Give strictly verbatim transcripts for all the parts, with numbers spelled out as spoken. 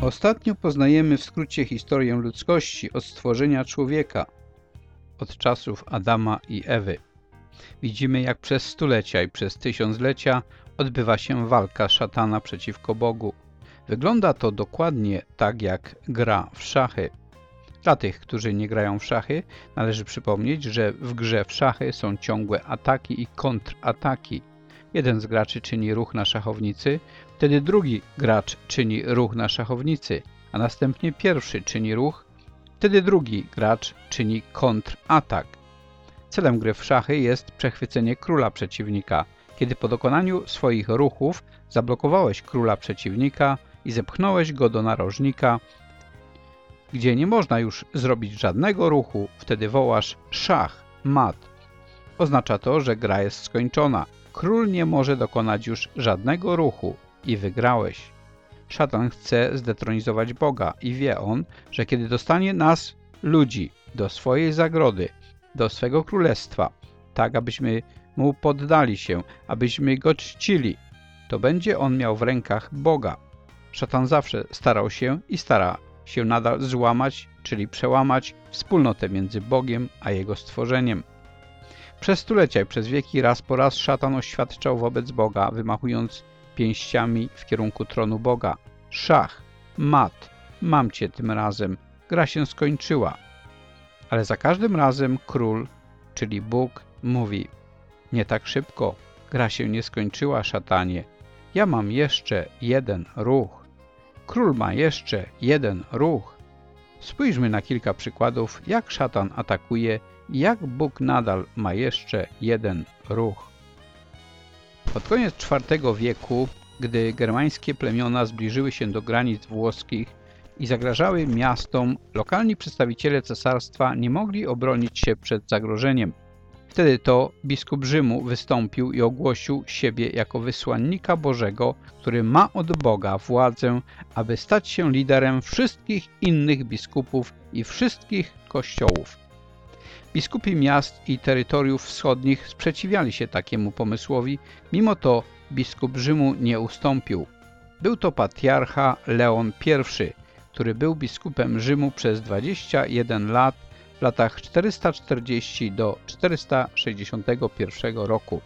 Ostatnio poznajemy w skrócie historię ludzkości od stworzenia człowieka, od czasów Adama i Ewy. Widzimy, jak przez stulecia i przez tysiąclecia odbywa się walka szatana przeciwko Bogu. Wygląda to dokładnie tak jak gra w szachy. Dla tych, którzy nie grają w szachy, należy przypomnieć, że w grze w szachy są ciągłe ataki i kontrataki. Jeden z graczy czyni ruch na szachownicy, wtedy drugi gracz czyni ruch na szachownicy, a następnie pierwszy czyni ruch, wtedy drugi gracz czyni kontratak. Celem gry w szachy jest przechwycenie króla przeciwnika. Kiedy po dokonaniu swoich ruchów zablokowałeś króla przeciwnika i zepchnąłeś go do narożnika, gdzie nie można już zrobić żadnego ruchu, wtedy wołasz szach, mat. Oznacza to, że gra jest skończona. Król nie może dokonać już żadnego ruchu i wygrałeś. Szatan chce zdetronizować Boga i wie on, że kiedy dostanie nas, ludzi, do swojej zagrody, do swego królestwa, tak abyśmy mu poddali się, abyśmy go czcili, to będzie on miał w rękach Boga. Szatan zawsze starał się i stara się nadal złamać, czyli przełamać wspólnotę między Bogiem a Jego stworzeniem. Przez stulecia i przez wieki raz po raz szatan oświadczał wobec Boga, wymachując pięściami w kierunku tronu Boga. Szach, mat, mam cię tym razem, gra się skończyła. Ale za każdym razem król, czyli Bóg, mówi: nie tak szybko, gra się nie skończyła, szatanie. Ja mam jeszcze jeden ruch. Król ma jeszcze jeden ruch. Spójrzmy na kilka przykładów, jak szatan atakuje i jak Bóg nadal ma jeszcze jeden ruch. Pod koniec czwartego wieku, gdy germańskie plemiona zbliżyły się do granic włoskich i zagrażały miastom, lokalni przedstawiciele cesarstwa nie mogli obronić się przed zagrożeniem. Wtedy to biskup Rzymu wystąpił i ogłosił siebie jako wysłannika Bożego, który ma od Boga władzę, aby stać się liderem wszystkich innych biskupów i wszystkich kościołów. Biskupi miast i terytoriów wschodnich sprzeciwiali się takiemu pomysłowi, mimo to biskup Rzymu nie ustąpił. Był to patriarcha Leon I, który był biskupem Rzymu przez dwadzieścia jeden lat w latach czterysta czterdziestego do czterysta sześćdziesiątego pierwszego roku.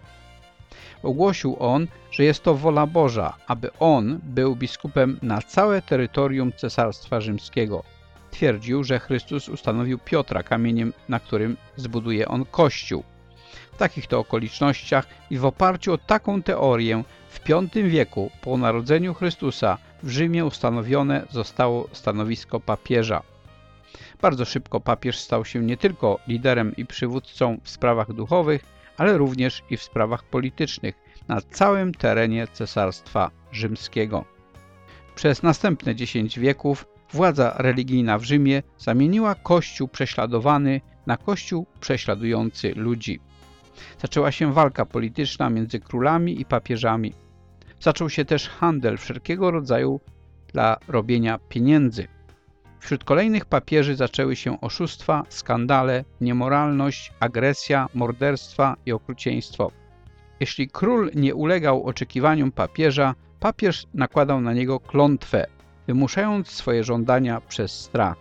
Ogłosił on, że jest to wola Boża, aby on był biskupem na całe terytorium Cesarstwa Rzymskiego. Twierdził, że Chrystus ustanowił Piotra kamieniem, na którym zbuduje on Kościół. W takich to okolicznościach i w oparciu o taką teorię w piątym wieku po narodzeniu Chrystusa w Rzymie ustanowione zostało stanowisko papieża. Bardzo szybko papież stał się nie tylko liderem i przywódcą w sprawach duchowych, ale również i w sprawach politycznych na całym terenie Cesarstwa Rzymskiego. Przez następne dziesięć wieków władza religijna w Rzymie zamieniła Kościół prześladowany na Kościół prześladujący ludzi. Zaczęła się walka polityczna między królami i papieżami. Zaczął się też handel wszelkiego rodzaju dla robienia pieniędzy. Wśród kolejnych papieży zaczęły się oszustwa, skandale, niemoralność, agresja, morderstwa i okrucieństwo. Jeśli król nie ulegał oczekiwaniom papieża, papież nakładał na niego klątwę, wymuszając swoje żądania przez strach.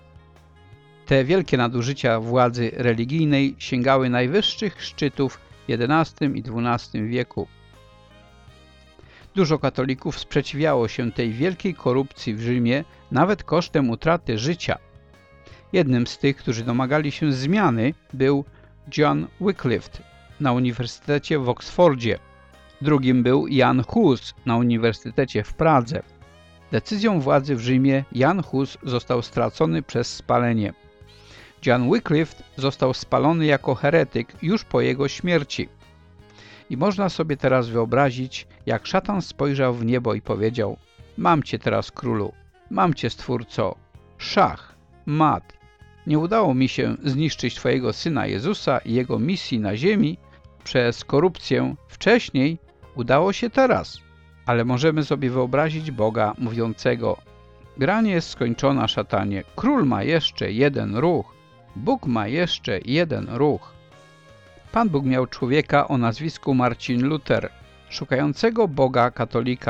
Te wielkie nadużycia władzy religijnej sięgały najwyższych szczytów w jedenastym i dwunastym wieku. Dużo katolików sprzeciwiało się tej wielkiej korupcji w Rzymie, nawet kosztem utraty życia. Jednym z tych, którzy domagali się zmiany, był John Wycliffe na Uniwersytecie w Oksfordzie. Drugim był Jan Hus na Uniwersytecie w Pradze. Decyzją władzy w Rzymie Jan Hus został stracony przez spalenie. John Wycliffe został spalony jako heretyk już po jego śmierci. I można sobie teraz wyobrazić, jak szatan spojrzał w niebo i powiedział: mam cię teraz, królu, mam cię, stwórco, szach, mat. Nie udało mi się zniszczyć twojego syna Jezusa i jego misji na ziemi przez korupcję wcześniej, udało się teraz. Ale możemy sobie wyobrazić Boga mówiącego: gra nie jest skończona, szatanie, król ma jeszcze jeden ruch, Bóg ma jeszcze jeden ruch. Pan Bóg miał człowieka o nazwisku Marcin Luther, szukającego Boga katolika.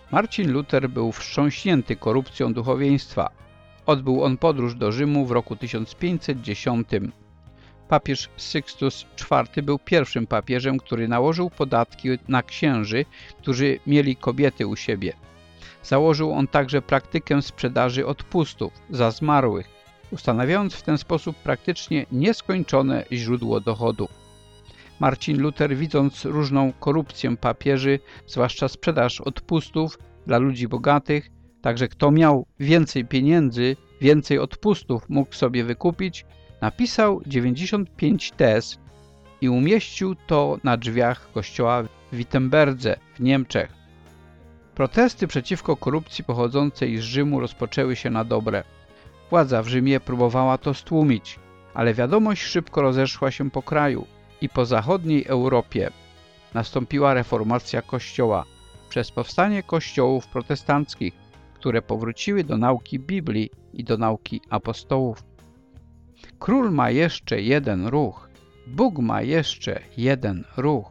Marcin Luter był wstrząśnięty korupcją duchowieństwa. Odbył on podróż do Rzymu w roku tysiąc pięćset dziesiątym. Papież Sykstus czwarty był pierwszym papieżem, który nałożył podatki na księży, którzy mieli kobiety u siebie. Założył on także praktykę sprzedaży odpustów za zmarłych, ustanawiając w ten sposób praktycznie nieskończone źródło dochodu. Marcin Luter, widząc różną korupcję papieży, zwłaszcza sprzedaż odpustów dla ludzi bogatych, także kto miał więcej pieniędzy, więcej odpustów mógł sobie wykupić, napisał dziewięćdziesiąt pięć tez i umieścił to na drzwiach kościoła w Wittenberdze w Niemczech. Protesty przeciwko korupcji pochodzącej z Rzymu rozpoczęły się na dobre. Władza w Rzymie próbowała to stłumić, ale wiadomość szybko rozeszła się po kraju i po zachodniej Europie. Nastąpiła reformacja Kościoła przez powstanie kościołów protestanckich, które powróciły do nauki Biblii i do nauki apostołów. Król ma jeszcze jeden ruch, Bóg ma jeszcze jeden ruch.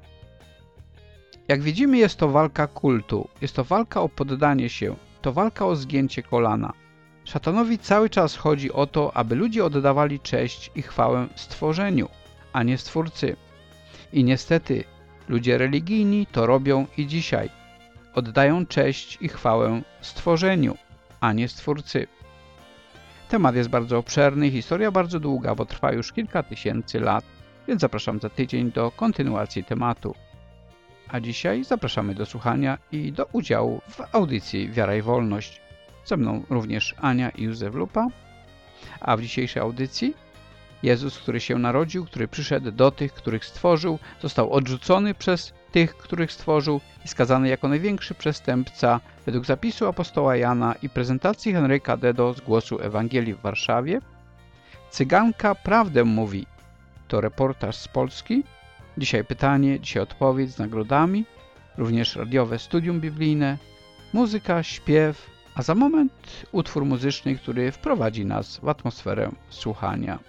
Jak widzimy, jest to walka kultu, jest to walka o poddanie się, to walka o zgięcie kolana. Szatanowi cały czas chodzi o to, aby ludzie oddawali cześć i chwałę stworzeniu, a nie Stwórcy. I niestety ludzie religijni to robią i dzisiaj. Oddają cześć i chwałę stworzeniu, a nie Stwórcy. Temat jest bardzo obszerny, historia bardzo długa, bo trwa już kilka tysięcy lat, więc zapraszam za tydzień do kontynuacji tematu. A dzisiaj zapraszamy do słuchania i do udziału w audycji Wiara i Wolność. Ze mną również Ania i Józef Lupa. A w dzisiejszej audycji Jezus, który się narodził, który przyszedł do tych, których stworzył, został odrzucony przez tych, których stworzył i skazany jako największy przestępca według zapisu apostoła Jana i prezentacji Henryka Dedo z Głosu Ewangelii w Warszawie. Cyganka prawdę mówi. To reportaż z Polski. Dzisiaj pytanie, dzisiaj odpowiedź z nagrodami, również radiowe studium biblijne, muzyka, śpiew, a za moment utwór muzyczny, który wprowadzi nas w atmosferę słuchania.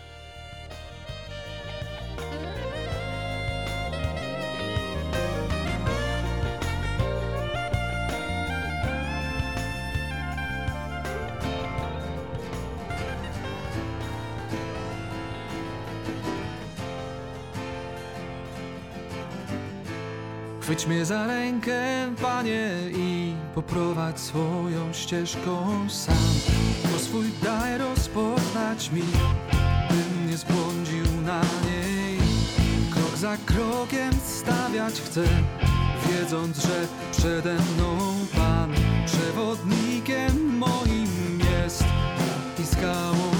Chwyć mnie za rękę, Panie, i poprowadź swoją ścieżką sam. Bo swój daj rozpoznać mi, bym nie zbłądził na niej. Krok za krokiem stawiać chcę, wiedząc, że przede mną Pan przewodnikiem moim jest i skałą.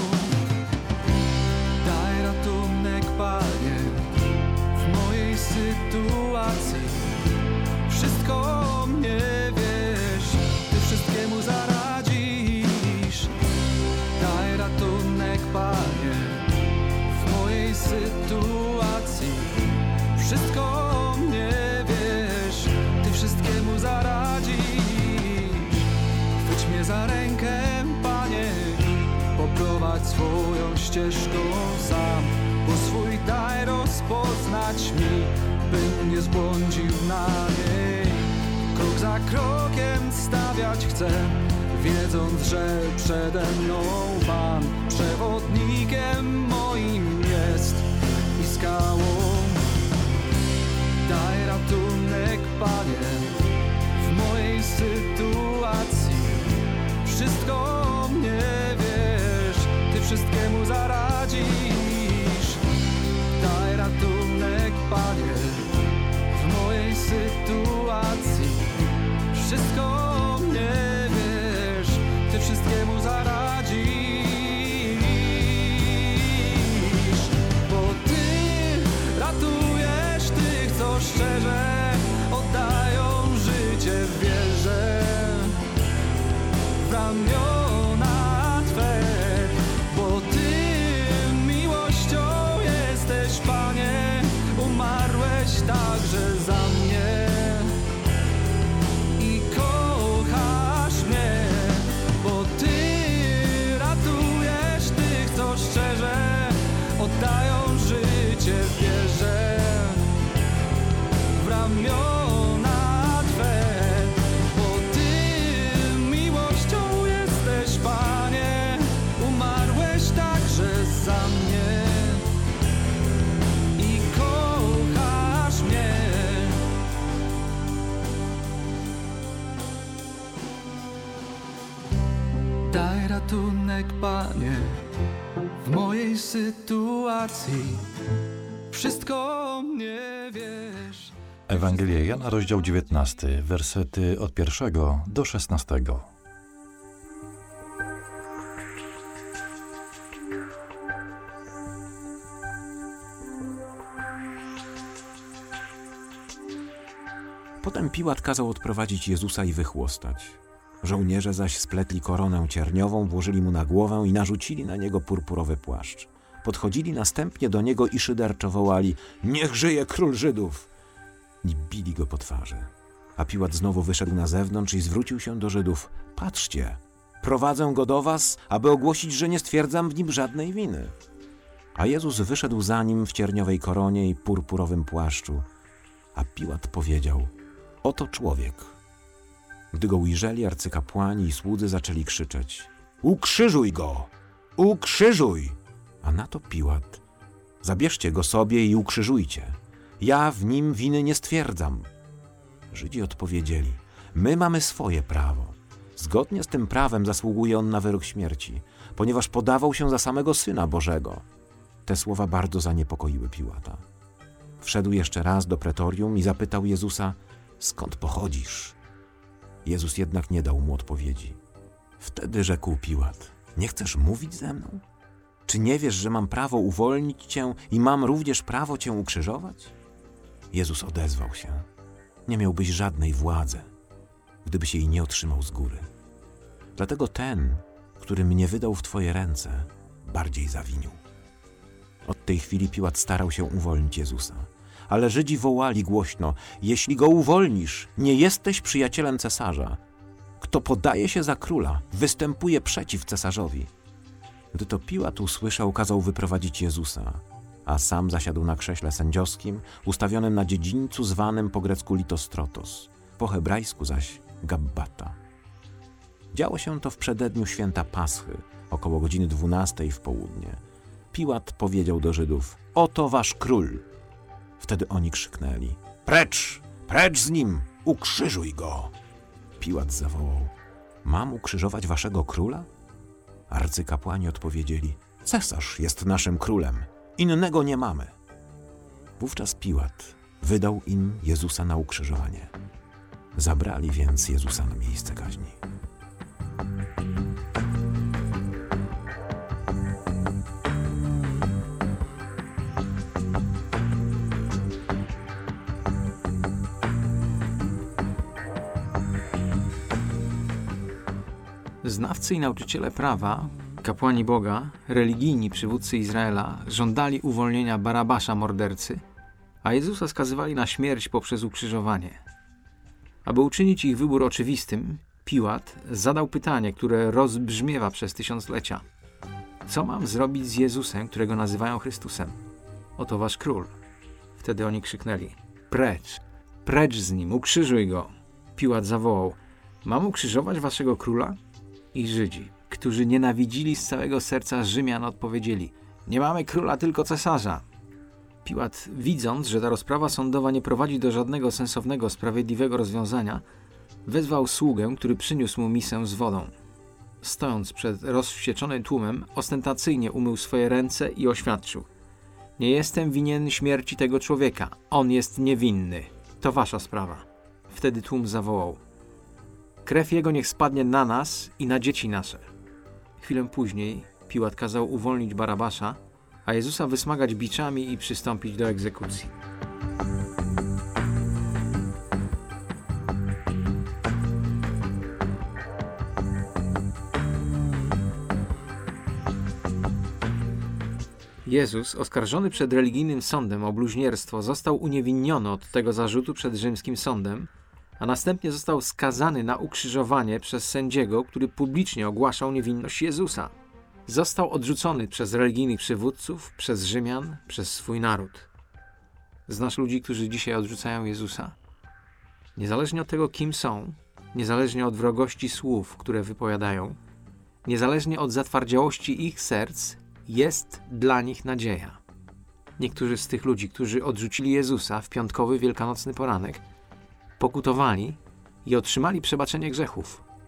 Daj ratunek, Panie, w mojej sytuacji. Wszystko mnie wiesz, Ty wszystkiemu zaradzisz. Daj ratunek, Panie, w mojej sytuacji. Wszystko mnie wiesz, Ty wszystkiemu zaradzisz. Chwyć mnie za rękę, Panie, i poprowadź swoją ścieżką sam. Bo swój daj rozpoznać mi, bym nie zbłądził na niej. Krok za krokiem stawiać chcę, wiedząc, że przede mną Pan przewodnikiem moim jest i skałą. Daj ratunek, Panie, w mojej sytuacji. Wszystko mnie wiesz, Ty wszystkiemu zaradzisz. Daj ratunek, Panie, w mojej sytuacji. Wszystko mnie wiesz, Ty wszystkiemu zaradzisz. Bo Ty ratujesz tych, co szczerze oddają życie w wierze, w ramiona Twe. Bo Ty miłością jesteś, Panie, umarłeś także za mnie i kochasz mnie. Bo Ty ratujesz tych, co szczerze oddają życie w wierze, w ramiona Twe. Bo Ty rachunek, Panie, w mojej sytuacji. Wszystko mnie wiesz. Ewangelia Jana, rozdział dziewiętnasty, wersety od pierwszego do szesnastego. Potem Piłat kazał odprowadzić Jezusa i wychłostać. Żołnierze zaś spletli koronę cierniową, włożyli mu na głowę i narzucili na niego purpurowy płaszcz. Podchodzili następnie do niego i szyderczo wołali: „Niech żyje król Żydów!” I bili go po twarzy. A Piłat znowu wyszedł na zewnątrz i zwrócił się do Żydów: „Patrzcie, prowadzę go do was, aby ogłosić, że nie stwierdzam w nim żadnej winy.” A Jezus wyszedł za nim w cierniowej koronie i purpurowym płaszczu. A Piłat powiedział: „Oto człowiek”. Gdy go ujrzeli, arcykapłani i słudzy zaczęli krzyczeć: „Ukrzyżuj go! Ukrzyżuj!” A na to Piłat: „Zabierzcie go sobie i ukrzyżujcie. Ja w nim winy nie stwierdzam.” Żydzi odpowiedzieli: „My mamy swoje prawo. Zgodnie z tym prawem zasługuje on na wyrok śmierci, ponieważ podawał się za samego Syna Bożego.” Te słowa bardzo zaniepokoiły Piłata. Wszedł jeszcze raz do pretorium i zapytał Jezusa: „Skąd pochodzisz?” Jezus jednak nie dał mu odpowiedzi. Wtedy rzekł Piłat: „Nie chcesz mówić ze mną? Czy nie wiesz, że mam prawo uwolnić cię i mam również prawo cię ukrzyżować?” Jezus odezwał się: „Nie miałbyś żadnej władzy, gdybyś jej nie otrzymał z góry. Dlatego ten, który mnie wydał w twoje ręce, bardziej zawinił.” Od tej chwili Piłat starał się uwolnić Jezusa. Ale Żydzi wołali głośno: „Jeśli go uwolnisz, nie jesteś przyjacielem cesarza. Kto podaje się za króla, występuje przeciw cesarzowi.” Gdy to Piłat usłyszał, kazał wyprowadzić Jezusa, a sam zasiadł na krześle sędziowskim, ustawionym na dziedzińcu zwanym po grecku Litostrotos, po hebrajsku zaś Gabbata. Działo się to w przededniu święta Paschy, około godziny dwunastej w południe. Piłat powiedział do Żydów: „Oto wasz król!” Wtedy oni krzyknęli: „Precz! Precz z nim! Ukrzyżuj go!” Piłat zawołał: „Mam ukrzyżować waszego króla?” Arcykapłani odpowiedzieli: „Cesarz jest naszym królem. Innego nie mamy.” Wówczas Piłat wydał im Jezusa na ukrzyżowanie. Zabrali więc Jezusa na miejsce kaźni. Znawcy i nauczyciele prawa, kapłani Boga, religijni przywódcy Izraela żądali uwolnienia Barabasza, mordercy, a Jezusa skazywali na śmierć poprzez ukrzyżowanie. Aby uczynić ich wybór oczywistym, Piłat zadał pytanie, które rozbrzmiewa przez tysiąclecia: „Co mam zrobić z Jezusem, którego nazywają Chrystusem? Oto wasz król.” Wtedy oni krzyknęli: „Precz! Precz z nim! Ukrzyżuj go!” Piłat zawołał: „Mam ukrzyżować waszego króla?” I Żydzi, którzy nienawidzili z całego serca Rzymian, odpowiedzieli: „Nie mamy króla, tylko cesarza.” Piłat, widząc, że ta rozprawa sądowa nie prowadzi do żadnego sensownego, sprawiedliwego rozwiązania, wezwał sługę, który przyniósł mu misę z wodą. Stojąc przed rozwścieczonym tłumem, ostentacyjnie umył swoje ręce i oświadczył: „Nie jestem winien śmierci tego człowieka. On jest niewinny. To wasza sprawa.” Wtedy tłum zawołał: „Krew jego niech spadnie na nas i na dzieci nasze.” Chwilę później Piłat kazał uwolnić Barabasza, a Jezusa wysmagać biczami i przystąpić do egzekucji. Jezus, oskarżony przed religijnym sądem o bluźnierstwo, został uniewinniony od tego zarzutu przed rzymskim sądem, a następnie został skazany na ukrzyżowanie przez sędziego, który publicznie ogłaszał niewinność Jezusa. Został odrzucony przez religijnych przywódców, przez Rzymian, przez swój naród. Znasz ludzi, którzy dzisiaj odrzucają Jezusa? Niezależnie od tego, kim są, niezależnie od wrogości słów, które wypowiadają, niezależnie od zatwardziałości ich serc, jest dla nich nadzieja. Niektórzy z tych ludzi, którzy odrzucili Jezusa w piątkowy, wielkanocny poranek, pokutowali i otrzymali przebaczenie grzechów.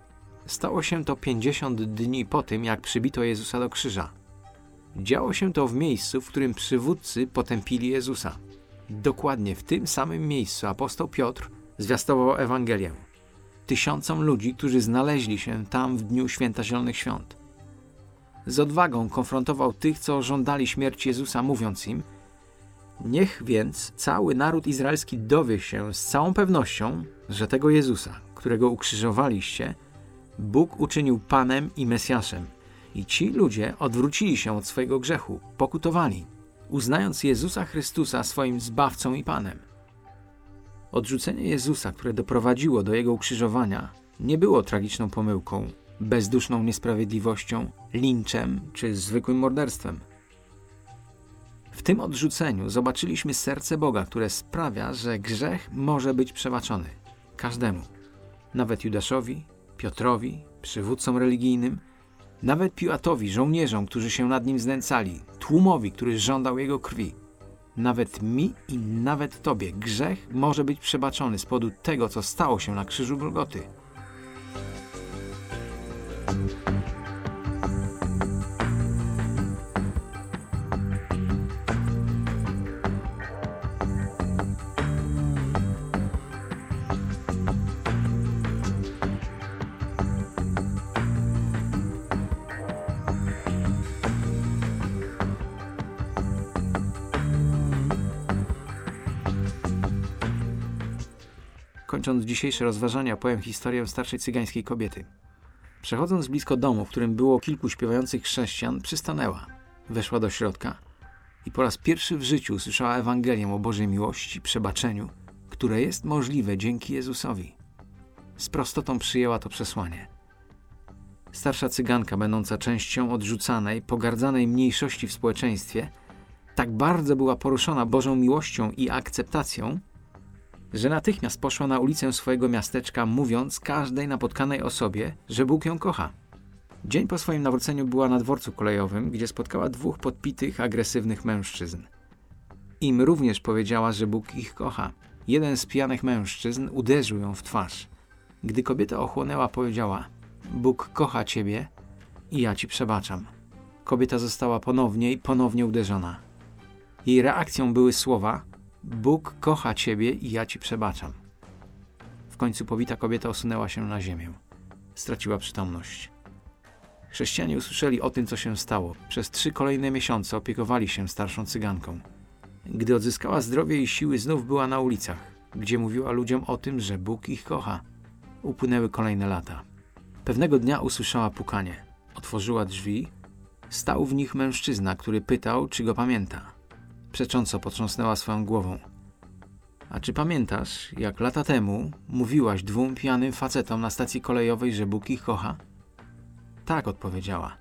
Stało się to pięćdziesiąt dni po tym, jak przybito Jezusa do krzyża. Działo się to w miejscu, w którym przywódcy potępili Jezusa. Dokładnie w tym samym miejscu apostoł Piotr zwiastował Ewangelię tysiącom ludzi, którzy znaleźli się tam w dniu Święta Zielonych Świąt. Z odwagą konfrontował tych, co żądali śmierci Jezusa, mówiąc im: niech więc cały naród izraelski dowie się z całą pewnością, że tego Jezusa, którego ukrzyżowaliście, Bóg uczynił Panem i Mesjaszem. I ci ludzie odwrócili się od swojego grzechu, pokutowali, uznając Jezusa Chrystusa swoim Zbawcą i Panem. Odrzucenie Jezusa, które doprowadziło do Jego ukrzyżowania, nie było tragiczną pomyłką, bezduszną niesprawiedliwością, linczem czy zwykłym morderstwem. W tym odrzuceniu zobaczyliśmy serce Boga, które sprawia, że grzech może być przebaczony każdemu, nawet Judaszowi, Piotrowi, przywódcom religijnym, nawet Piłatowi, żołnierzom, którzy się nad nim znęcali, tłumowi, który żądał jego krwi. Nawet mi i nawet tobie grzech może być przebaczony z powodu tego, co stało się na krzyżu Golgoty. Kończąc dzisiejsze rozważania, opowiem historię starszej cygańskiej kobiety. Przechodząc blisko domu, w którym było kilku śpiewających chrześcijan, przystanęła. Weszła do środka i po raz pierwszy w życiu usłyszała Ewangelię o Bożej miłości, przebaczeniu, które jest możliwe dzięki Jezusowi. Z prostotą przyjęła to przesłanie. Starsza cyganka, będąca częścią odrzucanej, pogardzanej mniejszości w społeczeństwie, tak bardzo była poruszona Bożą miłością i akceptacją, że natychmiast poszła na ulicę swojego miasteczka, mówiąc każdej napotkanej osobie, że Bóg ją kocha. Dzień po swoim nawróceniu była na dworcu kolejowym, gdzie spotkała dwóch podpitych, agresywnych mężczyzn. Im również powiedziała, że Bóg ich kocha. Jeden z pijanych mężczyzn uderzył ją w twarz. Gdy kobieta ochłonęła, powiedziała: Bóg kocha ciebie i ja ci przebaczam. Kobieta została ponownie i ponownie uderzona. Jej reakcją były słowa: Bóg kocha ciebie i ja ci przebaczam. W końcu pobita kobieta osunęła się na ziemię. Straciła przytomność. Chrześcijanie usłyszeli o tym, co się stało. Przez trzy kolejne miesiące opiekowali się starszą cyganką. Gdy odzyskała zdrowie i siły, znów była na ulicach, gdzie mówiła ludziom o tym, że Bóg ich kocha. Upłynęły kolejne lata. Pewnego dnia usłyszała pukanie. Otworzyła drzwi. Stał w nich mężczyzna, który pytał, czy go pamięta. Przecząco potrząsnęła swoją głową. A czy pamiętasz, jak lata temu mówiłaś dwóm pijanym facetom na stacji kolejowej, że Bóg ich kocha? Tak, odpowiedziała.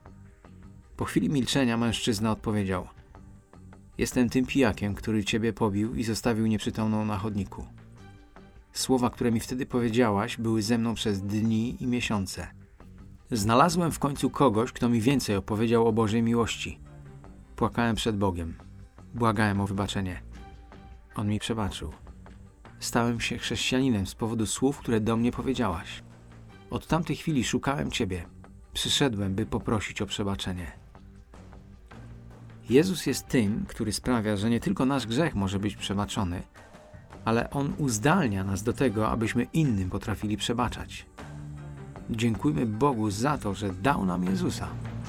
Po chwili milczenia mężczyzna odpowiedział: Jestem tym pijakiem, który ciebie pobił i zostawił nieprzytomną na chodniku. Słowa, które mi wtedy powiedziałaś, były ze mną przez dni i miesiące. Znalazłem w końcu kogoś, kto mi więcej opowiedział o Bożej miłości. Płakałem przed Bogiem. Błagałem o wybaczenie. On mi przebaczył. Stałem się chrześcijaninem z powodu słów, które do mnie powiedziałaś. Od tamtej chwili szukałem ciebie. Przyszedłem, by poprosić o przebaczenie. Jezus jest tym, który sprawia, że nie tylko nasz grzech może być przebaczony, ale On uzdalnia nas do tego, abyśmy innym potrafili przebaczać. Dziękujmy Bogu za to, że dał nam Jezusa.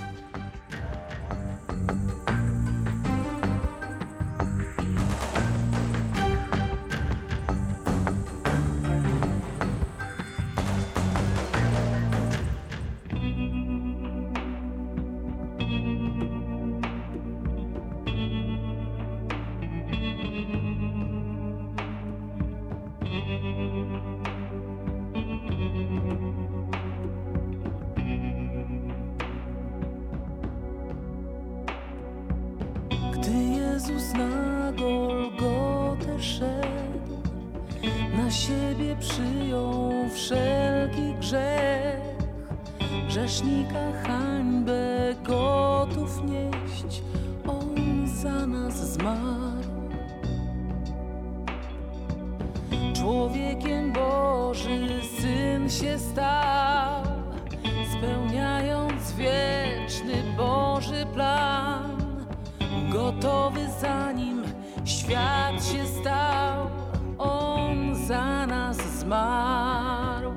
Gdy Jezus na Golgotę szedł, na siebie przyjął wszelki grzech, grzesznika hańbę gotów nieść, On za nas zmarł. Człowiekiem Boży Syn się stał, spełniając wieczny Boży plan, gotowy zanim świat się stał, On za nas zmarł.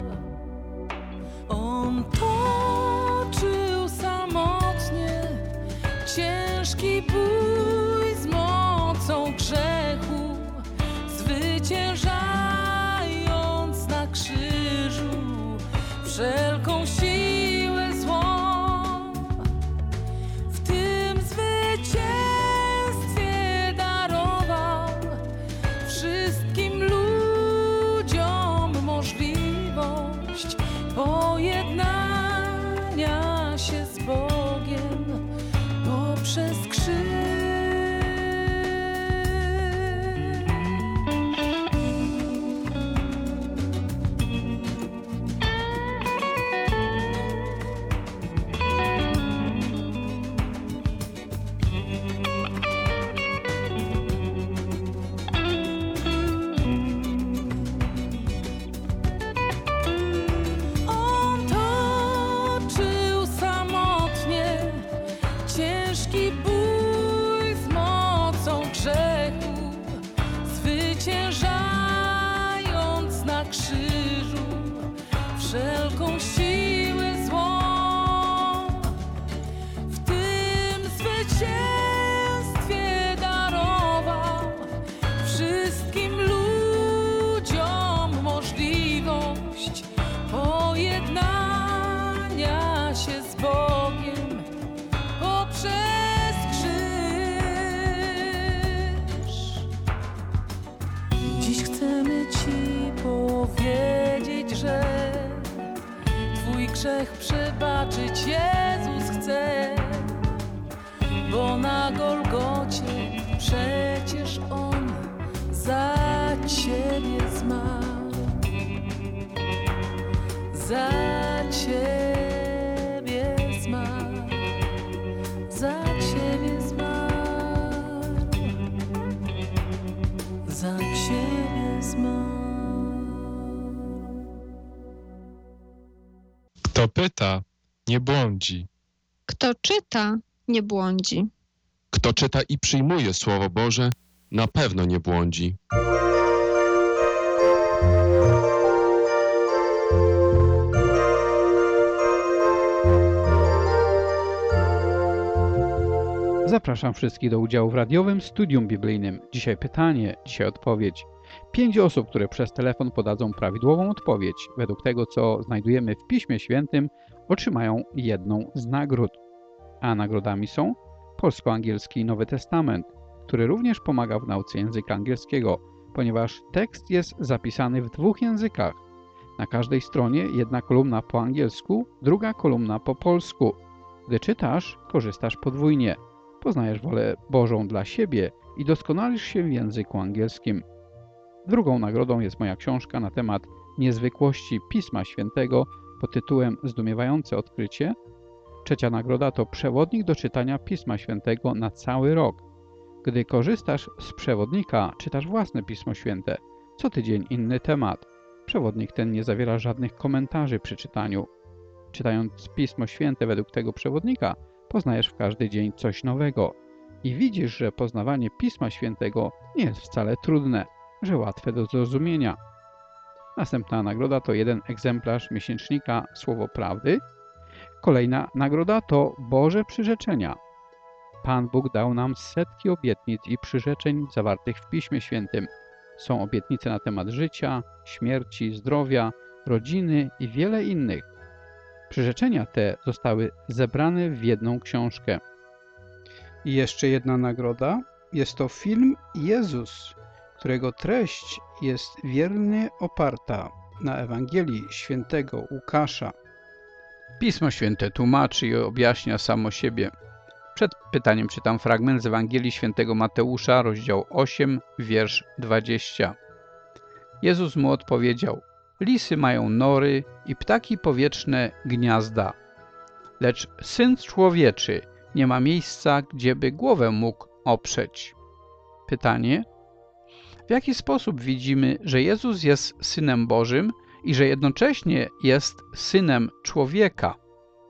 On toczył samotnie ciężki bój z mocą grzechu, zwyciężając na krzyżu wszelką siłę złą. W tym zwycięstwie darował wszystkim ludziom możliwość pojednania się z Bogiem poprzez krzyż. On toczył samotnie ciężki bój z mocą grzechu, zwyciężając na krzyżu wszelką siłę złą. W tym zwycięstwie darował wszystkim ludziom możliwość pojednania się z Bogiem poprzez krzyż. Dziś chcemy Ci powiedzieć, że Twój grzech przebaczyć Jezus chce, bo na Golgocie przecież On za Ciebie zmarł. Za Ciebie zmarł, za Ciebie zmarł, za Ciebie zmarł. Kto pyta, nie błądzi. Kto czyta, nie błądzi. Kto czyta i przyjmuje Słowo Boże, na pewno nie błądzi. Zapraszam wszystkich do udziału w radiowym studium biblijnym. Dzisiaj pytanie, dzisiaj odpowiedź. Pięć osób, które przez telefon podadzą prawidłową odpowiedź według tego, co znajdujemy w Piśmie Świętym, otrzymają jedną z nagród. A nagrodami są polsko-angielski Nowy Testament, który również pomaga w nauce języka angielskiego, ponieważ tekst jest zapisany w dwóch językach. Na każdej stronie jedna kolumna po angielsku, druga kolumna po polsku. Gdy czytasz, korzystasz podwójnie. Poznajesz wolę Bożą dla siebie i doskonalisz się w języku angielskim. Drugą nagrodą jest moja książka na temat niezwykłości Pisma Świętego pod tytułem Zdumiewające odkrycie. Trzecia nagroda to przewodnik do czytania Pisma Świętego na cały rok. Gdy korzystasz z przewodnika, czytasz własne Pismo Święte. Co tydzień inny temat. Przewodnik ten nie zawiera żadnych komentarzy przy czytaniu. Czytając Pismo Święte według tego przewodnika, poznajesz w każdy dzień coś nowego i widzisz, że poznawanie Pisma Świętego nie jest wcale trudne, że łatwe do zrozumienia. Następna nagroda to jeden egzemplarz miesięcznika Słowo Prawdy. Kolejna nagroda to Boże przyrzeczenia. Pan Bóg dał nam setki obietnic i przyrzeczeń zawartych w Piśmie Świętym. Są obietnice na temat życia, śmierci, zdrowia, rodziny i wiele innych. Przyrzeczenia te zostały zebrane w jedną książkę. I jeszcze jedna nagroda. Jest to film Jezus, którego treść jest wiernie oparta na Ewangelii świętego Łukasza. Pismo Święte tłumaczy i objaśnia samo siebie. Przed pytaniem czytam fragment z Ewangelii świętego Mateusza, rozdział osiem, wiersz dwudziesty. Jezus mu odpowiedział: lisy mają nory i ptaki powietrzne gniazda, lecz Syn Człowieczy nie ma miejsca, gdzieby głowę mógł oprzeć. Pytanie: w jaki sposób widzimy, że Jezus jest Synem Bożym i że jednocześnie jest Synem Człowieka?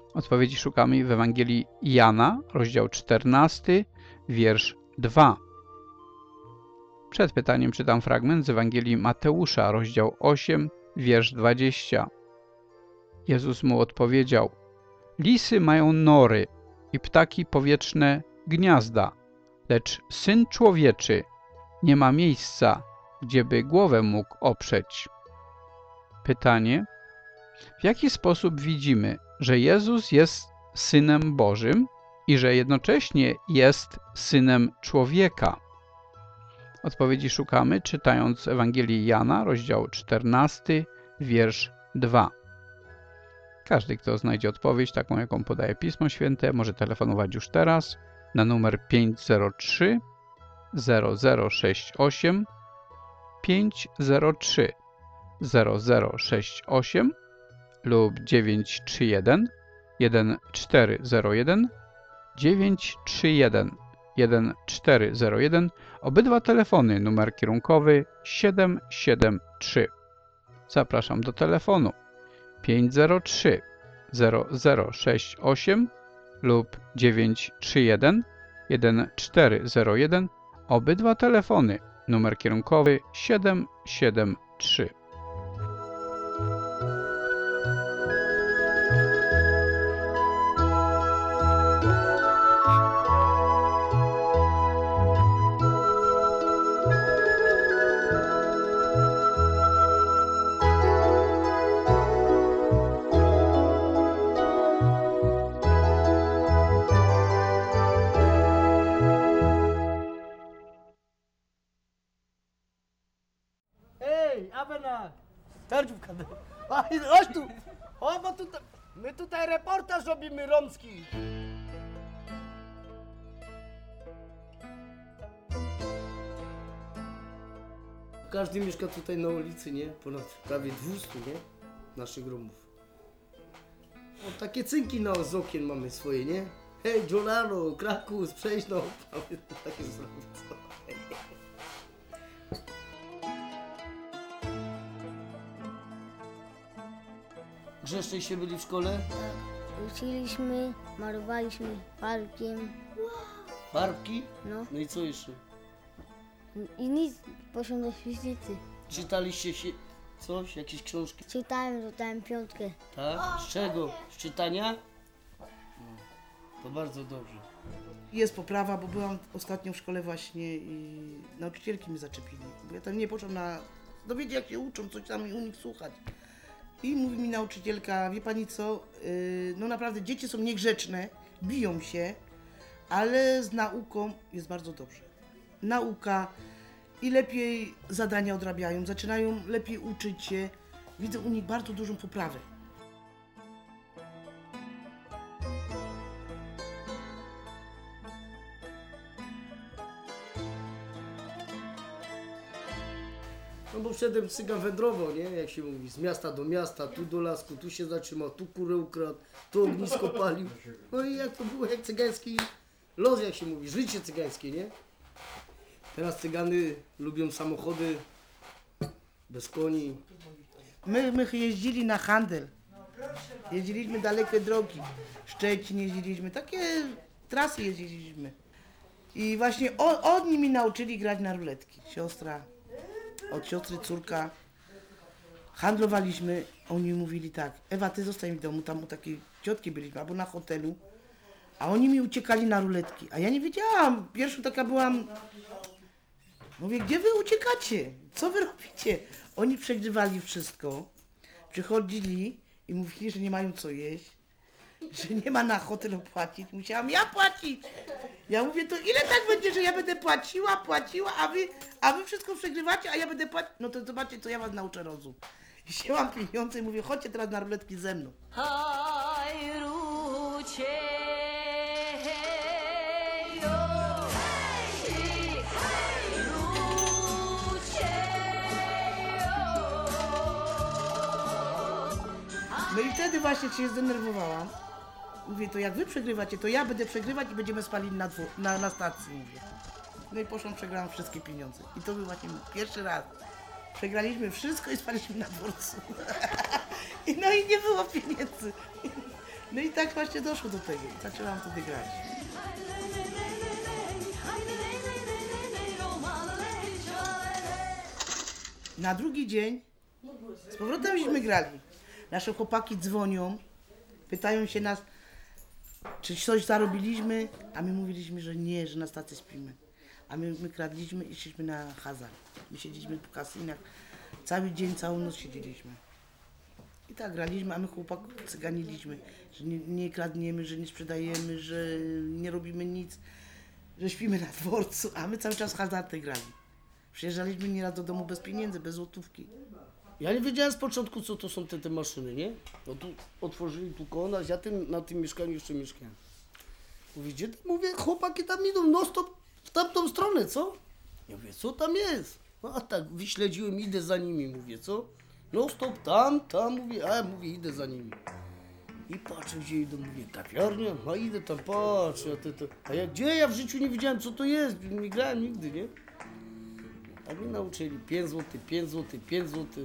Odpowiedzi szukamy w Ewangelii Jana, rozdział czternasty, wiersz dwa. Przed pytaniem czytam fragment z Ewangelii Mateusza, rozdział osiem, wiersz dwadzieścia. Jezus mu odpowiedział: lisy mają nory i ptaki powietrzne gniazda, lecz Syn Człowieczy nie ma miejsca, gdzieby głowę mógł oprzeć. Pytanie: w jaki sposób widzimy, że Jezus jest Synem Bożym i że jednocześnie jest Synem Człowieka? Odpowiedzi szukamy, czytając Ewangelię Jana, rozdział czternasty, wiersz dwa. Każdy, kto znajdzie odpowiedź, taką jaką podaje Pismo Święte, może telefonować już teraz na numer pięć zero trzy zero zero sześć osiem pięć zero trzy zero zero sześć osiem lub dziewięć trzy jeden jeden cztery zero jeden dziewięć trzy jeden jeden cztery zero jeden. Obydwa telefony, numer kierunkowy siedem siedem trzy. Zapraszam do telefonu pięć zero trzy zero zero sześć osiem lub dziewięć trzy jeden jeden cztery zero jeden. Obydwa telefony, numer kierunkowy siedem siedem trzy. Abenak! Tarczówka! Chodź tu! O, bo tutaj, my tutaj reportaż robimy romski! Każdy mieszka tutaj na ulicy, nie? Ponad prawie dwieście, nie? Naszych Romów. O, takie cynki na z okien mamy swoje, nie? Hej, Giolano, Krakus, przejdź no! Takie zrobić. Grzeszczejście byli w szkole? Tak. Uczyliśmy, malowaliśmy farbkiem. Farbki? No. No i co jeszcze? I nic, poszłam do świetlicy. Czytaliście się coś? Jakieś książki? Czytałem, dostałem piątkę. Tak? Z czego? Z czytania? No, to bardzo dobrze. Jest poprawa, bo byłam ostatnio w szkole właśnie i nauczycielki mnie zaczepili. Bo ja tam nie poszłam na... dowiedzieć jak się uczą, coś tam u nich słuchać. I mówi mi nauczycielka, wie pani co, yy, no naprawdę dzieci są niegrzeczne, biją się, ale z nauką jest bardzo dobrze. Nauka i lepiej zadania odrabiają, zaczynają lepiej uczyć się. Widzę u nich bardzo dużą poprawę. No bo wszedłem cygan wędrował, nie? Jak się mówi, z miasta do miasta, tu do lasku, tu się zatrzymał, tu kurę ukradł, tu ognisko palił. No i jak to było, jak cygański los, jak się mówi, życie cygańskie, nie? Teraz cygany lubią samochody bez koni. My, my jeździli na handel, jeździliśmy dalekie drogi, Szczecin jeździliśmy, takie trasy jeździliśmy. I właśnie o, oni mi nauczyli grać na ruletki, siostra. Od siostry córka. Handlowaliśmy, oni mówili tak, Ewa, ty zostań w domu, tam u takiej ciotki byliśmy, albo na hotelu, a oni mi uciekali na ruletki, a ja nie wiedziałam, pierwszą taka byłam, mówię, gdzie wy uciekacie, co wy robicie? Oni przegrywali wszystko, przychodzili i mówili, że nie mają co jeść, że nie ma na hotel płacić, musiałam ja płacić. Ja mówię, to ile tak będzie, że ja będę płaciła, płaciła, a wy, a wy wszystko przegrywacie, a ja będę płacić? No to zobaczcie, co ja was nauczę rozum. I wzięłam pieniądze i mówię, chodźcie teraz na ruletki ze mną. No i wtedy właśnie się zdenerwowałam. Mówię, to jak wy przegrywacie, to ja będę przegrywać i będziemy spalili na, dwór, na, na stacji, mówię. No i poszłam, przegrałam wszystkie pieniądze. I to był właśnie pierwszy raz. Przegraliśmy wszystko i spaliśmy na dworcu. I no i nie było pieniędzy. No i tak właśnie doszło do tego. Zaczęłam wtedy grać. Na drugi dzień z powrotem żeśmy grali. Nasze chłopaki dzwonią, pytają się nas, czy coś zarobiliśmy, a my mówiliśmy, że nie, że na stacji śpimy. A my, my kradliśmy i szliśmy na hazard. My siedzieliśmy po kasynach, cały dzień, całą noc siedzieliśmy. I tak graliśmy, a my chłopaków cyganiliśmy, że nie, nie kradniemy, że nie sprzedajemy, że nie robimy nic, że śpimy na dworcu, a my cały czas hazardy grali. Przyjeżdżaliśmy nieraz do domu bez pieniędzy, bez złotówki. Ja nie wiedziałem z początku, co to są te, te maszyny, nie? No tu otworzyli tu koło nas, ja tym, na tym mieszkaniu jeszcze mieszkałem. Mówię, gdzie tam? Mówię, chłopaki tam idą, no stop w tamtą stronę, co? Ja mówię, co tam jest? No a tak, wyśledziłem, idę za nimi, mówię, co? No stop, tam, tam, mówię, a mówię, idę za nimi. I patrzę, gdzie idą, mówię, kawiarnia? No idę tam, patrzę, a, te, te. a ja gdzie? Ja w życiu nie wiedziałem, co to jest, nie grałem nigdy, nie? A mnie nauczyli pięć złotych, pięć złotych, pięć złotych.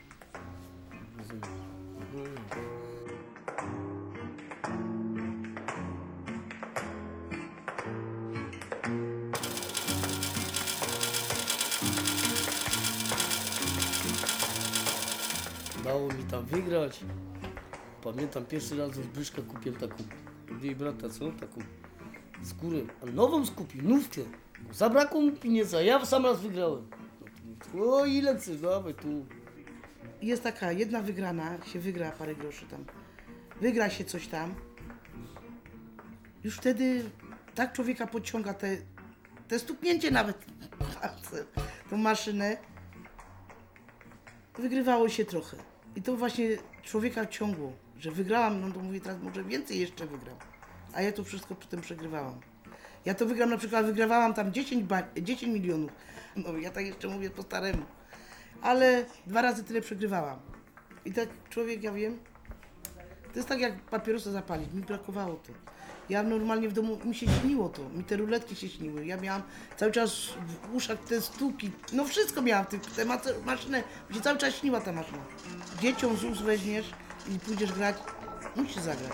Dało mi tam wygrać. Pamiętam pierwszy raz od Zbyszka kupiłem taką, od jej brata, co? Taką skórę, a nową skupił, nówkę. Zabrakło mu pieniędzy, a ja sam raz wygrałem. O, ile chcesz, dawaj tu. Jest taka jedna wygrana, się wygra parę groszy tam. Wygra się coś tam. Już wtedy tak człowieka podciąga te, te stuknięcie nawet tą maszynę. Wygrywało się trochę. I to właśnie człowieka ciągło, że wygrałam, no to mówię teraz może więcej jeszcze wygram. A ja to wszystko potem przegrywałam. Ja to wygram, na przykład wygrywałam tam dziesięć, dziesięć milionów. No ja tak jeszcze mówię po staremu. Ale dwa razy tyle przegrywałam. I tak człowiek, ja wiem, to jest tak jak papierosa zapalić, mi brakowało to. Ja normalnie w domu, mi się śniło to, mi te ruletki się śniły. Ja miałam cały czas w uszach te stuki, no wszystko miałam, te, te maszynę, mi się cały czas śniła ta maszyna. Dzieciom z ust weźmiesz i pójdziesz grać, musisz zagrać.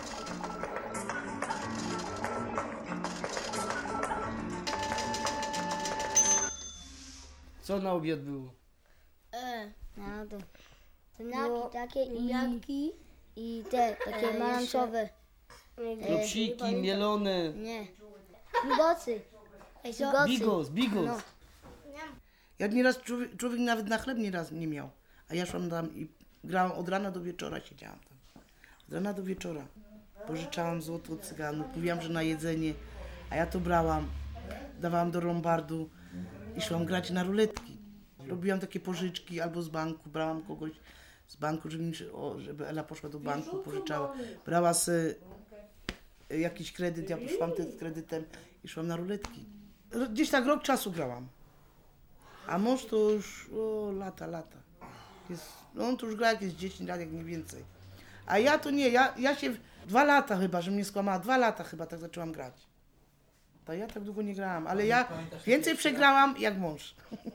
Co na obiad było? E, no to ziemniaki takie i, i te takie E, marańczowe. Klopsiki, mielone. Nie. Bigosy. Bigosy. Bigos, bigos. No. Ja nieraz człowiek, człowiek nawet na chleb nieraz nie miał. A ja szłam tam i grałam od rana do wieczora, siedziałam tam. Od rana do wieczora. Pożyczałam złoto od cyganów, mówiłam, że na jedzenie. A ja to brałam, dawałam do lombardu i szłam grać na ruletki. Robiłam takie pożyczki albo z banku, brałam kogoś z banku, żeby, mi, o, żeby Ela poszła do banku, pożyczała. Brała sobie jakiś kredyt, ja poszłam też z kredytem i szłam na ruletki. Gdzieś tak rok czasu grałam. A mąż to już o, lata, lata. Jest, no on to już gra jakieś dziesięć lat, jak nie więcej. A ja to nie, ja, ja się dwa lata chyba, że mnie skłamała, dwa lata chyba tak zaczęłam grać. To ja tak długo nie grałam, ale ja więcej przegrałam jak mąż.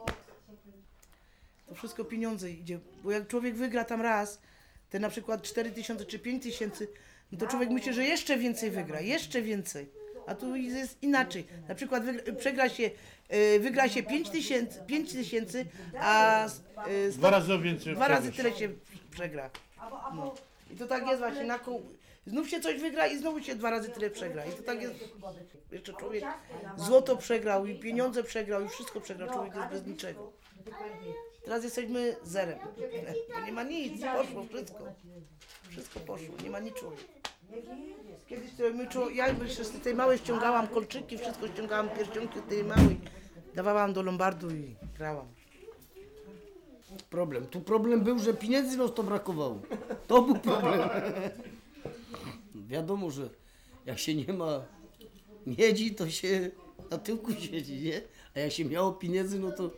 To wszystko pieniądze idzie, bo jak człowiek wygra tam raz, te na przykład cztery tysiące czy pięć tysięcy, no to człowiek myśli, że jeszcze więcej wygra, jeszcze więcej. A tu jest inaczej. Na przykład wygra, przegra się, yy, wygra się pięć tysięcy, pięć tysięcy, a yy, dwa razy więcej dwa razy tyle się przegra. No. I to tak jest właśnie na koło. Znów się coś wygra i znowu się dwa razy tyle przegra. I to tak jest. Jeszcze człowiek złoto przegrał i pieniądze przegrał i wszystko przegrał. Człowiek jest bez niczego. Teraz jesteśmy zerem. Bo nie ma nic, poszło wszystko. Wszystko poszło, nie ma nic człowieka. Kiedyś to my, ja jeszcze z tej małej ściągałam kolczyki, wszystko ściągałam, pierścionki od tej małej. Dawałam do lombardu i grałam. Problem. Tu problem był, że pieniędzy no to brakowało. To był problem. Wiadomo, że jak się nie ma miedzi, to się na tyłku siedzi, nie? A jak się miało pieniędzy, no to...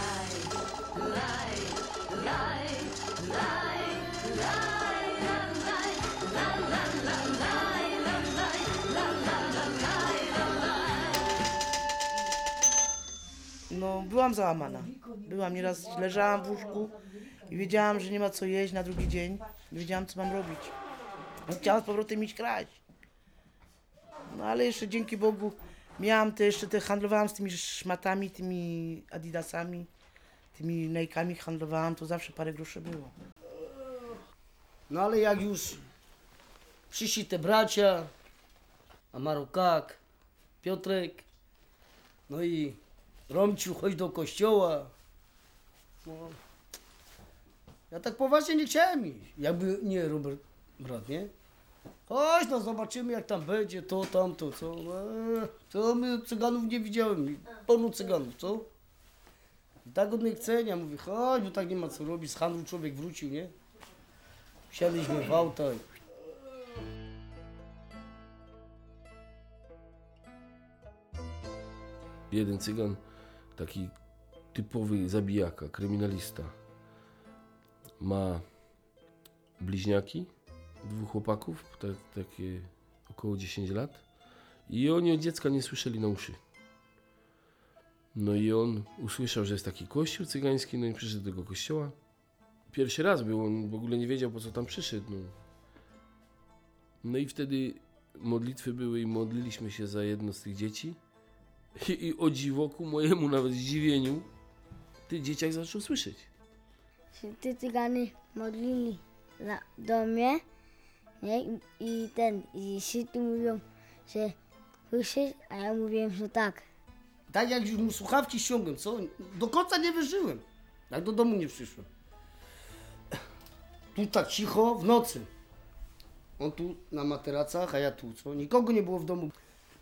No, byłam załamana. Byłam nieraz, leżałam w łóżku i wiedziałam, że nie ma co jeść na drugi dzień. Nie wiedziałam, co mam robić. Chciałam z powrotem iść kraść. No ale jeszcze dzięki Bogu miałam te jeszcze te, handlowałam z tymi szmatami, tymi adidasami, tymi Nike'ami handlowałam, to zawsze parę groszy było. No ale jak już przyszli te bracia, Amarokak, Piotrek, no i Romciu, chodź do kościoła. No, ja tak poważnie nie chciałem iść, jakby nie Robert, brat, nie? Chodź, no zobaczymy jak tam będzie, to, tamto, co? Eee, to my cyganów nie widziałem, pełno cyganów, co? I tak od niechcenia, mówię, chodź, bo tak nie ma co robić, z handlu człowiek wrócił, nie? Wsiadliśmy w auta. Jeden cygan, taki typowy zabijaka, kryminalista, ma bliźniaki, dwóch chłopaków, tak, takie około dziesięć lat i oni od dziecka nie słyszeli na uszy. No i on usłyszał, że jest taki kościół cygański, no i przyszedł do tego kościoła. Pierwszy raz był, on w ogóle nie wiedział, po co tam przyszedł. No, no i wtedy modlitwy były i modliliśmy się za jedno z tych dzieci. I, i o dziwo, ku mojemu nawet zdziwieniu, ty dzieciak zaczął słyszeć. Się ty cygany modlili za, do mnie, nie? I, i ten, i wszyscy mówią, że słyszysz, a ja mówiłem, że tak. Tak jak już mu słuchawki ściągłem, co? Do końca nie wyżyłem, jak do domu nie przyszłem. Tu tak cicho, w nocy. On tu na materacach, a ja tu, co? Nikogo nie było w domu.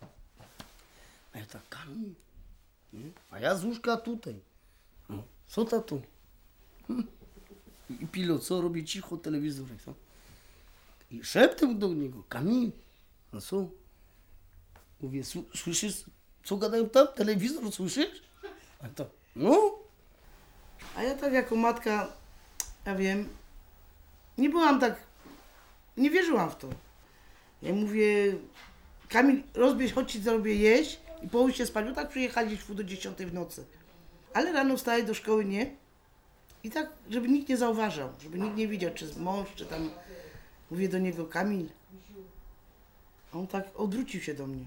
A ja tak, Kamil, nie? A ja z łóżka tutaj. No, co ta tu? Hm. I pilot, co? Robi cicho telewizor, co? I szeptem do niego, Kamil, a co? Mówię, słyszysz, co gadają tam? Telewizor, słyszysz? A to, no. A ja tak jako matka, ja wiem, nie byłam tak, nie wierzyłam w to. Ja mówię, Kamil, rozbierz, chodź ci zrobię jeść i połóż się spać. No tak przyjechali w pół do dziesiątej w nocy. Ale rano wstaję do szkoły, nie? I tak, żeby nikt nie zauważał, żeby nikt nie widział, czy mąż, czy tam. Mówię do niego, Kamil. A on tak odwrócił się do mnie.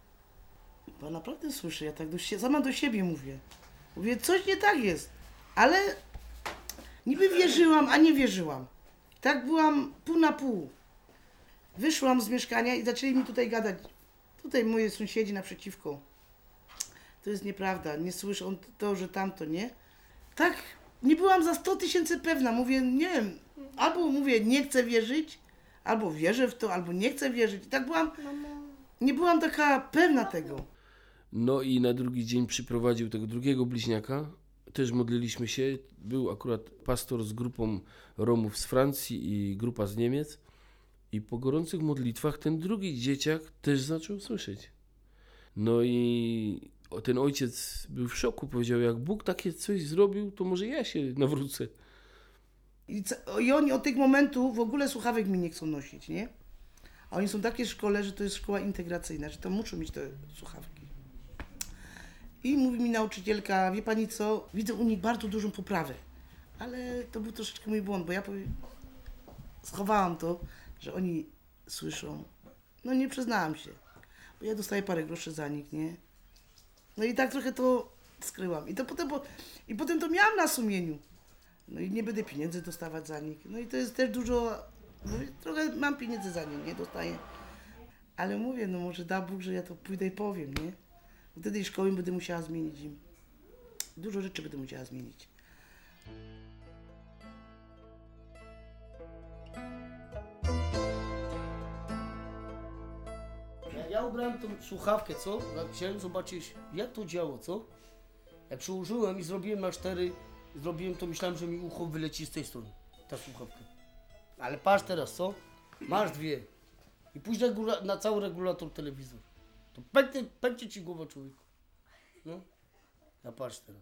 Bo naprawdę słyszę, ja tak do siebie, sama do siebie mówię. Mówię, coś nie tak jest. Ale niby wierzyłam, a nie wierzyłam. Tak byłam pół na pół. Wyszłam z mieszkania i zaczęli mi tutaj gadać. Tutaj moi sąsiedzi naprzeciwko. To jest nieprawda, nie słyszę on to, że tamto, nie? Tak, nie byłam za sto tysięcy pewna. Mówię, nie wiem, albo mówię, nie chcę wierzyć, albo wierzę w to, albo nie chcę wierzyć. I tak byłam, nie byłam taka pewna tego. No i na drugi dzień przyprowadził tego drugiego bliźniaka. Też modliliśmy się. Był akurat pastor z grupą Romów z Francji i grupa z Niemiec. I po gorących modlitwach ten drugi dzieciak też zaczął słyszeć. No i ten ojciec był w szoku. Powiedział, jak Bóg takie coś zrobił, to może ja się nawrócę. I, co, I oni od tych momentów w ogóle słuchawek mi nie chcą nosić, nie? A oni są takie w szkole, że to jest szkoła integracyjna, że tam muszą mieć te słuchawki. I mówi mi nauczycielka, wie pani co, widzę u nich bardzo dużą poprawę. Ale to był troszeczkę mój błąd, bo ja powie... schowałam to, że oni słyszą. No nie przyznałam się, bo ja dostaję parę groszy za nich, nie? No i tak trochę to skryłam. I to potem, bo... I potem to miałam na sumieniu. No i nie będę pieniędzy dostawać za nich. No i to jest też dużo, no trochę mam pieniędzy za nich, nie dostaję. Ale mówię, no może da Bóg, że ja to pójdę i powiem, nie? Wtedy i szkoły będę musiała zmienić im. Dużo rzeczy będę musiała zmienić. Ja, ja ubrałem tą słuchawkę, co? Chciałem zobaczyć, jak to działa, co? Jak przyłożyłem i zrobiłem na cztery, zrobiłem to, myślałem, że mi ucho wyleci z tej strony, ta słuchawka. Ale patrz teraz, co? Masz dwie. I pójdź regula- na cały regulator telewizor. To pęknie, pęknie ci głowa, człowieku. No. A patrz teraz.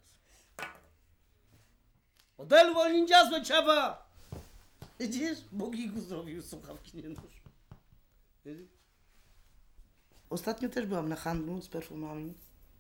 Odelu ninja złe ciawa! Widzisz? Bogiku zrobił, słuchawki nie noszą. Ostatnio też byłam na handlu z perfumami.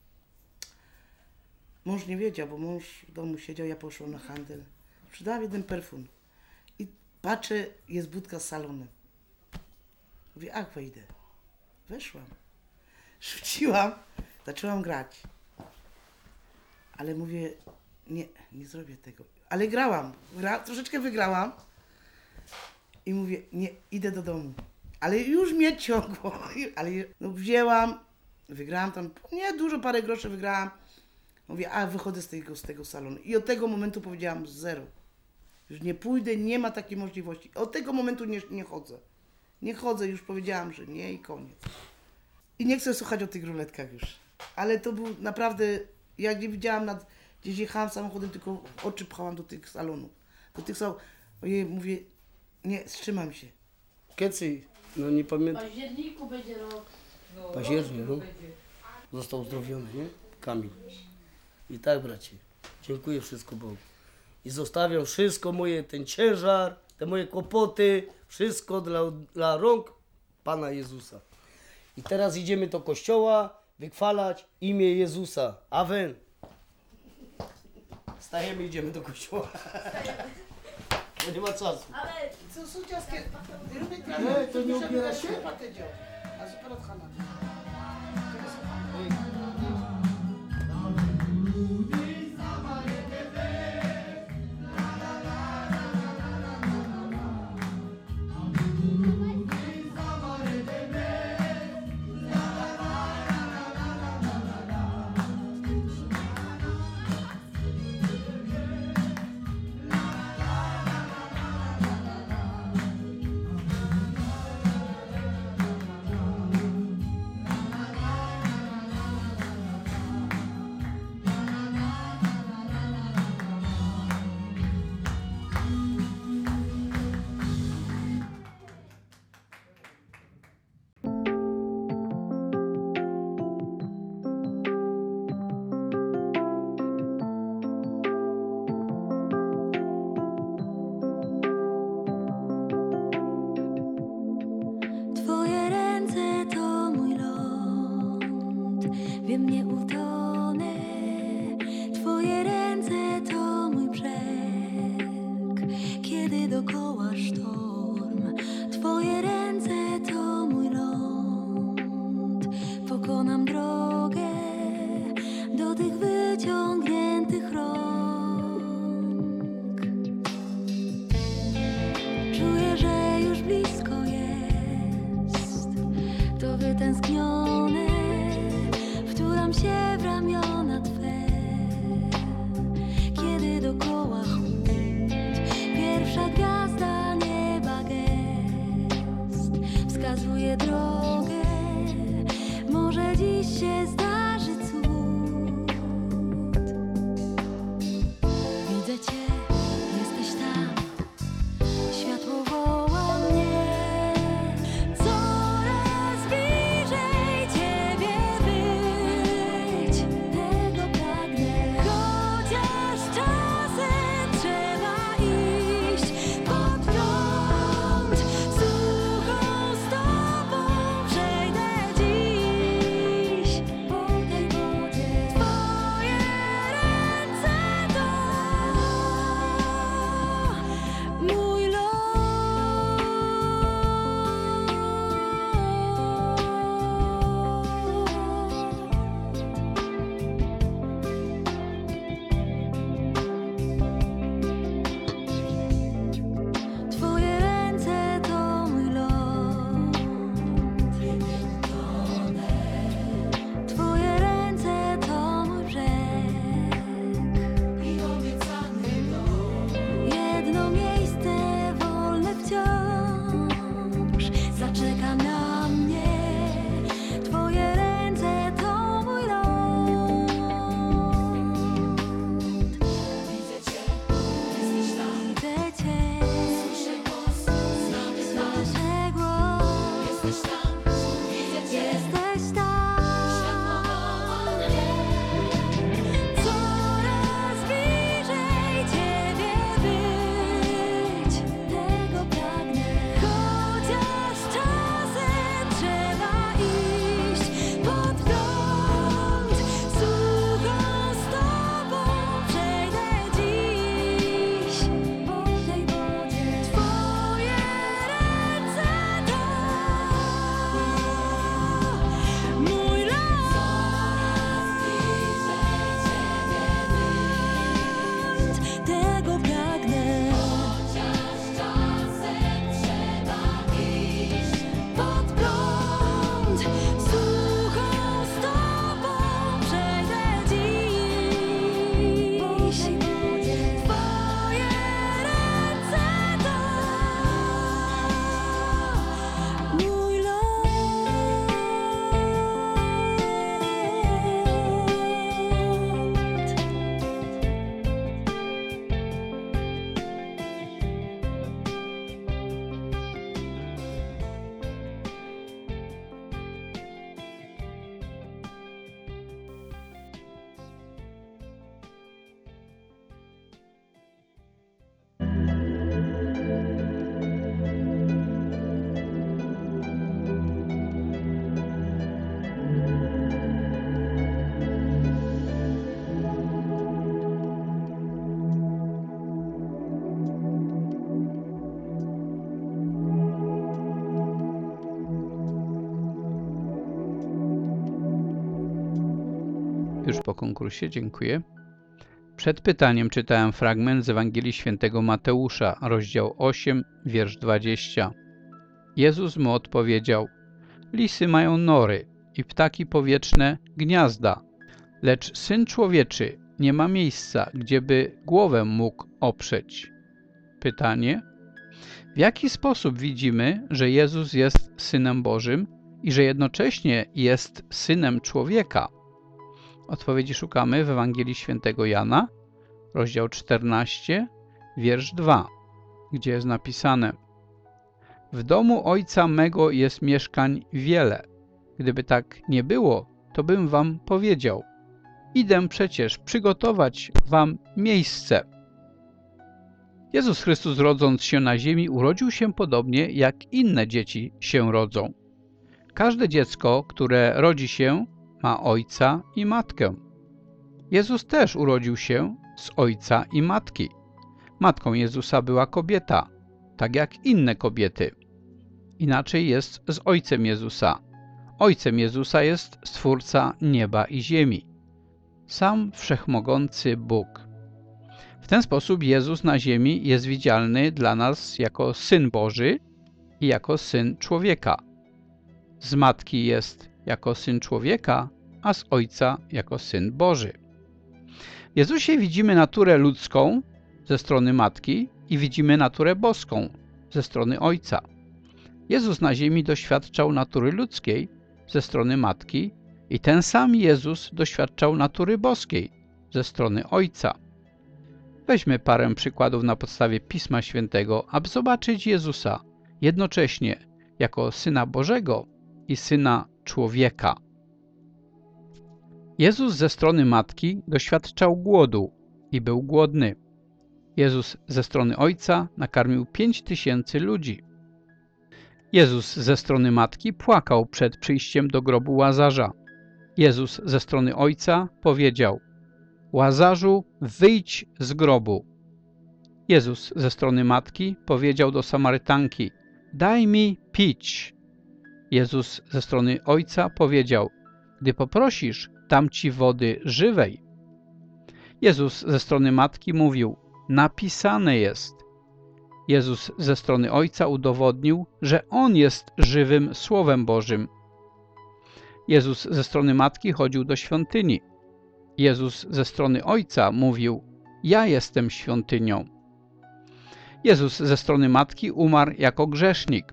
Mąż nie wiedział, bo mąż w domu siedział, ja poszłam na handel. Sprzedałam jeden perfum. I patrzę, jest budka z salonem. Mówię, ach, wejdę. Weszłam. Rzuciłam, zaczęłam grać. Ale mówię, nie, nie zrobię tego. Ale grałam, gra, troszeczkę wygrałam. I mówię, nie, idę do domu. Ale już mnie ciągło. Ale no, wzięłam, wygrałam tam, nie dużo, parę groszy wygrałam. Mówię, a wychodzę z tego, z tego salonu. I od tego momentu powiedziałam zero. Już nie pójdę, nie ma takiej możliwości. Od tego momentu nie, nie chodzę. Nie chodzę, już powiedziałam, że nie i koniec. I nie chcę słuchać o tych ruletkach już. Ale to był naprawdę, jak nie widziałam, nad, gdzieś jechałam samochodem, tylko oczy pchałam do tych salonów. Do tych salonów. Ojej, mówię, nie, wstrzymam się. Kiedy? No nie W pamiętam. październiku będzie rok. No, Październik, no. Został uzdrowiony, nie? Kamil. I tak, bracie, dziękuję wszystko Bogu. I zostawiam wszystko moje, ten ciężar, te moje kłopoty, wszystko dla, dla rąk Pana Jezusa. I teraz idziemy do kościoła, wychwalać imię Jezusa. Amen. Stajemy, idziemy do kościoła. Bo nie ma czasu. Ale co są ciaskie? Nie, to nie ubiera się. A zupełnie Hanna. Twoje ręce to mój ląd, wiem nie utonę. Twoje ręce to mój brzeg, kiedy dokoła sztorm. Twoje ręce to mój ląd, pokonam drogę do tych wyciągniętych rąk. Czuję, że już blisko jest to wytęsknione, wtulam się w ramiona Twe, kiedy dokoła chłód, pierwsza gwiazda nieba gest wskazuje drogę, może dziś się zdarzy cud. Widzę Cię, jesteś tam, światło woła mnie. Coraz bliżej Ciebie być, tego pragnę. Chociaż czasem trzeba iść pod prąd, suchą stopą przejdę dziś po Już po konkursie, dziękuję. Przed pytaniem czytałem fragment z Ewangelii Świętego Mateusza, rozdział osiem, wiersz dwudziesty. Jezus mu odpowiedział: lisy mają nory i ptaki powietrzne gniazda, lecz Syn Człowieczy nie ma miejsca, gdzieby głowę mógł oprzeć. Pytanie: w jaki sposób widzimy, że Jezus jest Synem Bożym i że jednocześnie jest Synem Człowieka? Odpowiedzi szukamy w Ewangelii Świętego Jana, rozdział czternasty, wiersz drugi, gdzie jest napisane: w domu Ojca mego jest mieszkań wiele. Gdyby tak nie było, to bym wam powiedział. Idę przecież przygotować wam miejsce. Jezus Chrystus, rodząc się na ziemi, urodził się podobnie, jak inne dzieci się rodzą. Każde dziecko, które rodzi się, ma ojca i matkę. Jezus też urodził się z ojca i matki. Matką Jezusa była kobieta, tak jak inne kobiety. Inaczej jest z ojcem Jezusa. Ojcem Jezusa jest Stwórca nieba i ziemi, sam Wszechmogący Bóg. W ten sposób Jezus na ziemi jest widzialny dla nas jako Syn Boży i jako Syn Człowieka. Z matki jest jako Syn Człowieka, a z Ojca jako Syn Boży. W Jezusie widzimy naturę ludzką ze strony matki i widzimy naturę boską ze strony Ojca. Jezus na ziemi doświadczał natury ludzkiej ze strony matki i ten sam Jezus doświadczał natury boskiej ze strony Ojca. Weźmy parę przykładów na podstawie Pisma Świętego, aby zobaczyć Jezusa jednocześnie jako Syna Bożego i Syna Człowieka. Jezus ze strony matki doświadczał głodu i był głodny. Jezus ze strony Ojca nakarmił pięć tysięcy ludzi. Jezus ze strony matki płakał przed przyjściem do grobu Łazarza. Jezus ze strony Ojca powiedział: Łazarzu, wyjdź z grobu. Jezus ze strony matki powiedział do Samarytanki: daj mi pić. Jezus ze strony Ojca powiedział: gdy poprosisz, dam ci wody żywej. Jezus ze strony matki mówił: napisane jest. Jezus ze strony Ojca udowodnił, że On jest żywym Słowem Bożym. Jezus ze strony matki chodził do świątyni. Jezus ze strony Ojca mówił: ja jestem świątynią. Jezus ze strony matki umarł jako grzesznik.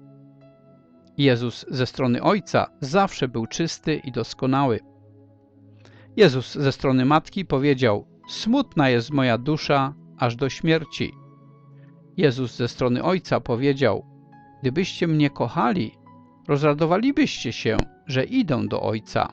Jezus ze strony Ojca zawsze był czysty i doskonały. Jezus ze strony matki powiedział: smutna jest moja dusza aż do śmierci. Jezus ze strony Ojca powiedział: gdybyście mnie kochali, rozradowalibyście się, że idę do Ojca.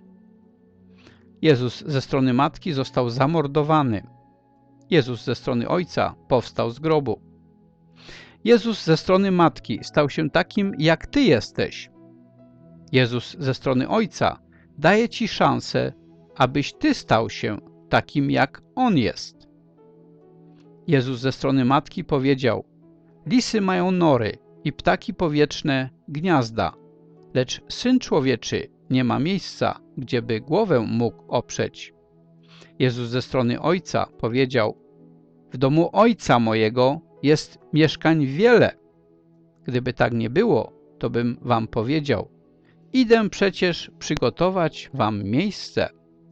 Jezus ze strony matki został zamordowany. Jezus ze strony Ojca powstał z grobu. Jezus ze strony matki stał się takim, jak ty jesteś. Jezus ze strony Ojca daje ci szansę, abyś ty stał się takim, jak On jest. Jezus ze strony matki powiedział: lisy mają nory i ptaki powietrzne gniazda, lecz Syn Człowieczy nie ma miejsca, gdzieby głowę mógł oprzeć. Jezus ze strony Ojca powiedział: w domu Ojca mojego jest mieszkań wiele. Gdyby tak nie było, to bym wam powiedział: idę przecież przygotować wam miejsce.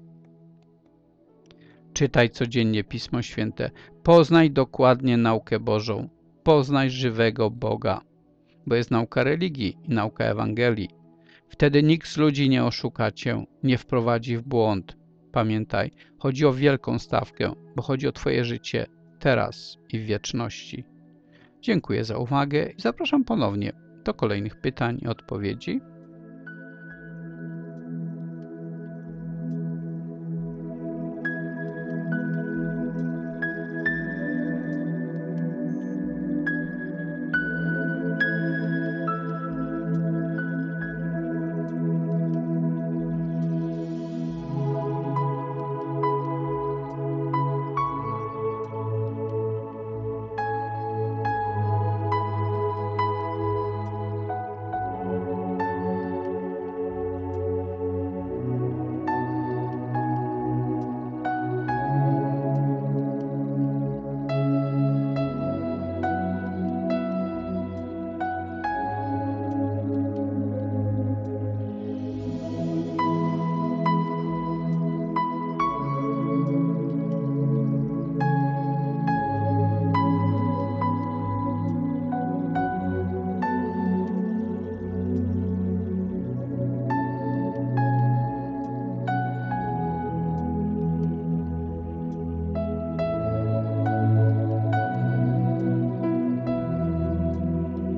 Czytaj codziennie Pismo Święte, poznaj dokładnie naukę Bożą, poznaj żywego Boga, bo jest nauka religii i nauka Ewangelii. Wtedy nikt z ludzi nie oszuka cię, nie wprowadzi w błąd. Pamiętaj, chodzi o wielką stawkę, bo chodzi o twoje życie teraz i w wieczności. Dziękuję za uwagę i zapraszam ponownie do kolejnych pytań i odpowiedzi.